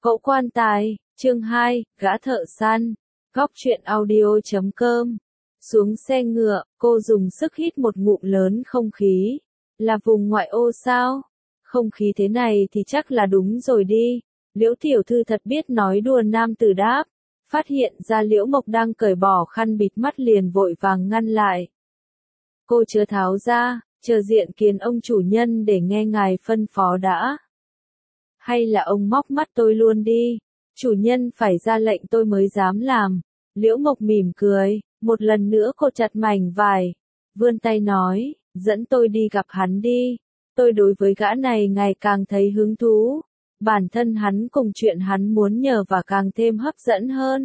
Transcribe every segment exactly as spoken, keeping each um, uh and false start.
Cậu quan tài, chương hai, gã thợ săn, góc truyện audio.com. Xuống xe ngựa, cô dùng sức hít một ngụm lớn không khí. Là vùng ngoại ô sao? Không khí thế này thì chắc là đúng rồi đi. Liễu tiểu thư thật biết nói đùa, nam tử đáp. Phát hiện ra Liễu Mộc đang cởi bỏ khăn bịt mắt liền vội vàng ngăn lại. Cô chưa tháo ra, chờ diện kiến ông chủ nhân để nghe ngài phân phó đã. Hay là ông móc mắt tôi luôn đi, chủ nhân phải ra lệnh tôi mới dám làm. Liễu Mộc mỉm cười, một lần nữa cô chặt mảnh vải, vươn tay nói, dẫn tôi đi gặp hắn đi. Tôi đối với gã này ngày càng thấy hứng thú, bản thân hắn cùng chuyện hắn muốn nhờ và càng thêm hấp dẫn hơn.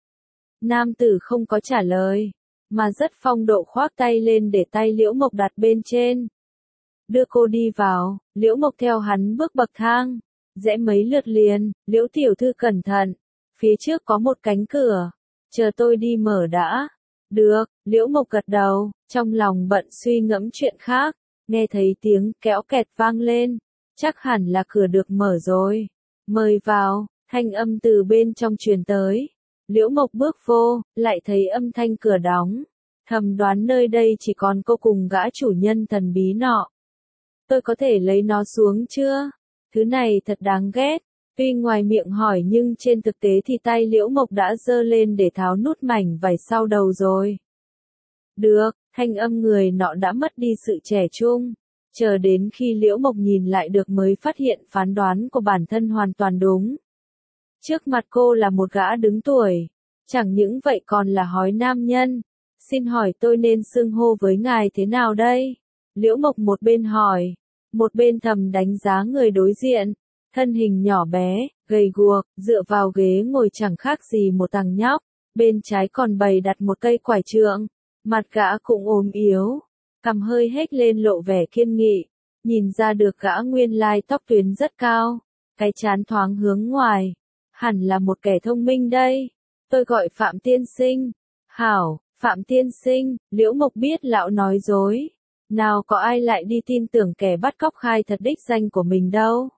Nam tử không có trả lời, mà rất phong độ khoác tay lên để tay Liễu Mộc đặt bên trên. Đưa cô đi vào, Liễu Mộc theo hắn bước bậc thang. Rẽ mấy lượt liền, Liễu tiểu thư cẩn thận, phía trước có một cánh cửa, chờ tôi đi mở đã. Được, Liễu Mộc gật đầu, trong lòng bận suy ngẫm chuyện khác, nghe thấy tiếng kéo kẹt vang lên, chắc hẳn là cửa được mở rồi. Mời vào, thanh âm từ bên trong truyền tới. Liễu Mộc bước vô, lại thấy âm thanh cửa đóng, thầm đoán nơi đây chỉ còn cô cùng gã chủ nhân thần bí nọ. Tôi có thể lấy nó xuống chưa? Thứ này thật đáng ghét. Tuy ngoài miệng hỏi nhưng trên thực tế thì tay Liễu Mộc đã giơ lên để tháo nút mảnh vải sau đầu rồi. Được, thanh âm người nọ đã mất đi sự trẻ trung. Chờ đến khi Liễu Mộc nhìn lại được mới phát hiện phán đoán của bản thân hoàn toàn đúng. Trước mặt cô là một gã đứng tuổi. Chẳng những vậy còn là hói nam nhân. Xin hỏi tôi nên xưng hô với ngài thế nào đây? Liễu Mộc một bên hỏi, một bên thầm đánh giá người đối diện. Thân hình nhỏ bé, gầy guộc, dựa vào ghế ngồi chẳng khác gì một thằng nhóc. Bên trái còn bày đặt một cây quải trượng. Mặt gã cũng ốm yếu, cằm hơi hếch lên lộ vẻ kiên nghị. Nhìn ra được gã nguyên lai tóc tuyến rất cao, cái trán thoáng hướng ngoài. Hẳn là một kẻ thông minh đây. Tôi gọi Phạm tiên sinh. Hảo, Phạm tiên sinh, Liễu Mộc biết lão nói dối. Nào có ai lại đi tin tưởng kẻ bắt cóc khai thật đích danh của mình đâu.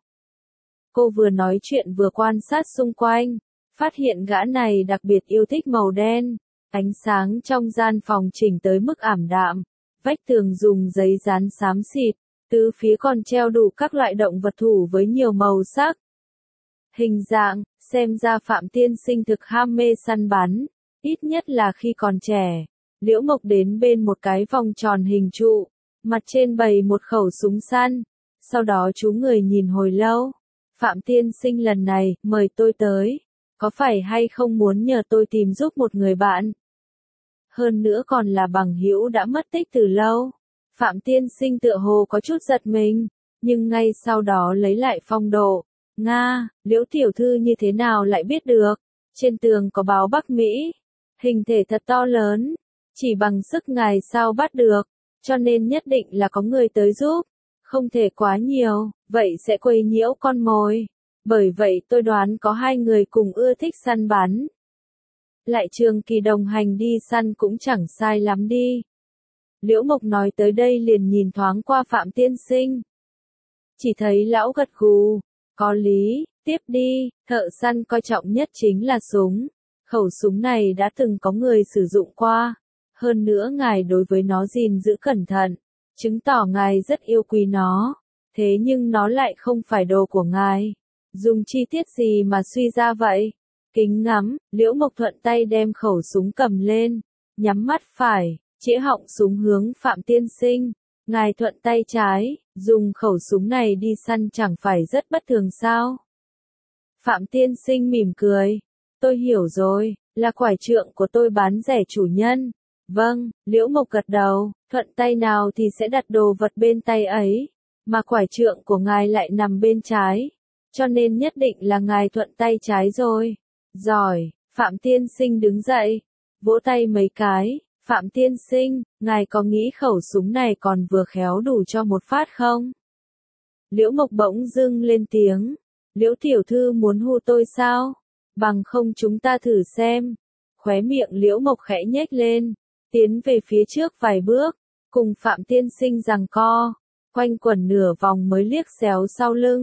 Cô vừa nói chuyện vừa quan sát xung quanh, phát hiện gã này đặc biệt yêu thích màu đen. Ánh sáng trong gian phòng chỉnh tới mức ảm đạm, vách tường dùng giấy dán xám xịt, tứ phía còn treo đủ các loại động vật thủ với nhiều màu sắc. Hình dạng, xem ra Phạm tiên sinh thực ham mê săn bắn, ít nhất là khi còn trẻ. Liễu Mộc đến bên một cái vòng tròn hình trụ, mặt trên bày một khẩu súng săn, sau đó chú người nhìn hồi lâu. Phạm tiên sinh lần này, mời tôi tới, có phải hay không muốn nhờ tôi tìm giúp một người bạn? Hơn nữa còn là bằng hữu đã mất tích từ lâu. Phạm tiên sinh tựa hồ có chút giật mình, nhưng ngay sau đó lấy lại phong độ. Nga, Liễu tiểu thư như thế nào lại biết được? Trên tường có báo Bắc Mỹ, hình thể thật to lớn, chỉ bằng sức ngài sao bắt được, cho nên nhất định là có người tới giúp. Không thể quá nhiều, vậy sẽ quấy nhiễu con mồi. Bởi vậy tôi đoán có hai người cùng ưa thích săn bắn. Lại trường kỳ đồng hành đi săn cũng chẳng sai lắm đi. Liễu Mộc nói tới đây liền nhìn thoáng qua Phạm tiên sinh. Chỉ thấy lão gật gù, có lý, tiếp đi, thợ săn coi trọng nhất chính là súng. Khẩu súng này đã từng có người sử dụng qua. Hơn nữa ngài đối với nó gìn giữ cẩn thận, chứng tỏ ngài rất yêu quý nó. Thế nhưng nó lại không phải đồ của ngài. Dùng chi tiết gì mà suy ra vậy? Kính ngắm, Liễu Mộc thuận tay đem khẩu súng cầm lên, nhắm mắt phải, chĩa họng súng hướng Phạm tiên sinh. Ngài thuận tay trái, dùng khẩu súng này đi săn chẳng phải rất bất thường sao? Phạm tiên sinh mỉm cười. Tôi hiểu rồi, là quải trượng của tôi bán rẻ chủ nhân. Vâng, Liễu Mộc gật đầu, thuận tay nào thì sẽ đặt đồ vật bên tay ấy, mà quải trượng của ngài lại nằm bên trái, cho nên nhất định là ngài thuận tay trái rồi. Giỏi, Phạm tiên sinh đứng dậy, vỗ tay mấy cái. Phạm tiên sinh, ngài có nghĩ khẩu súng này còn vừa khéo đủ cho một phát không? Liễu Mộc bỗng dưng lên tiếng. Liễu tiểu thư muốn hù tôi sao? Bằng không chúng ta thử xem. Khóe miệng Liễu Mộc khẽ nhếch lên, tiến về phía trước vài bước, cùng Phạm tiên sinh giằng co, quanh quẩn nửa vòng mới liếc xéo sau lưng.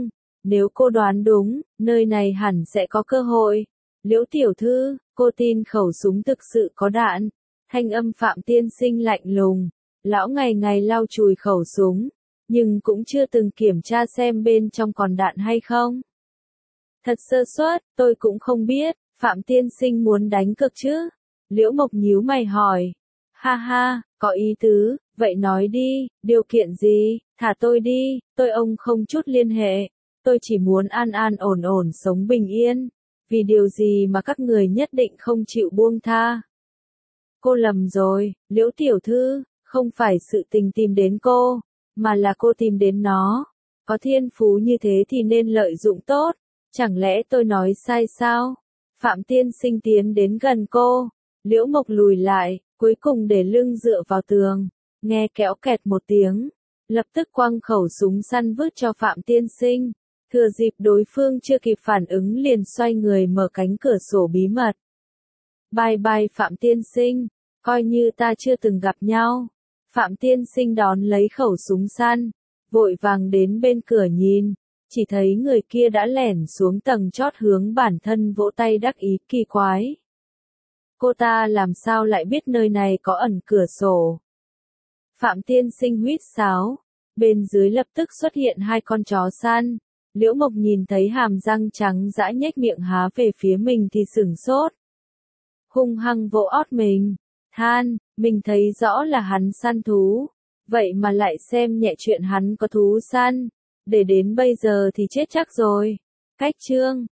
Nếu cô đoán đúng, nơi này hẳn sẽ có cơ hội. Liễu tiểu thư, cô tin khẩu súng thực sự có đạn. Thanh âm Phạm tiên sinh lạnh lùng. Lão ngày ngày lau chùi khẩu súng, nhưng cũng chưa từng kiểm tra xem bên trong còn đạn hay không. Thật sơ suất, tôi cũng không biết, Phạm tiên sinh muốn đánh cược chứ? Liễu Mộc nhíu mày hỏi. Ha ha, có ý tứ, vậy nói đi, điều kiện gì, thả tôi đi, tôi ông không chút liên hệ. Tôi chỉ muốn an an ổn ổn sống bình yên. Vì điều gì mà các người nhất định không chịu buông tha? Cô lầm rồi, Liễu tiểu thư, không phải sự tình tìm đến cô, mà là cô tìm đến nó. Có thiên phú như thế thì nên lợi dụng tốt, chẳng lẽ tôi nói sai sao? Phạm tiên sinh tiến đến gần cô, Liễu Mộc lùi lại, cuối cùng để lưng dựa vào tường, nghe kéo kẹt một tiếng, lập tức quăng khẩu súng săn vứt cho Phạm tiên sinh, thừa dịp đối phương chưa kịp phản ứng liền xoay người mở cánh cửa sổ bí mật. Bye bye Phạm tiên sinh, coi như ta chưa từng gặp nhau. Phạm tiên sinh đón lấy khẩu súng săn, vội vàng đến bên cửa nhìn, chỉ thấy người kia đã lẻn xuống tầng chót hướng bản thân vỗ tay đắc ý kỳ quái. Cô ta làm sao lại biết nơi này có ẩn cửa sổ? Phạm tiên sinh huýt sáo, bên dưới lập tức xuất hiện hai con chó săn. Liễu Mộc nhìn thấy hàm răng trắng dã nhếch miệng há về phía mình thì sửng sốt. Hung hăng vỗ ót mình, than, mình thấy rõ là hắn săn thú, vậy mà lại xem nhẹ chuyện hắn có thú săn, để đến bây giờ thì chết chắc rồi. Cách chương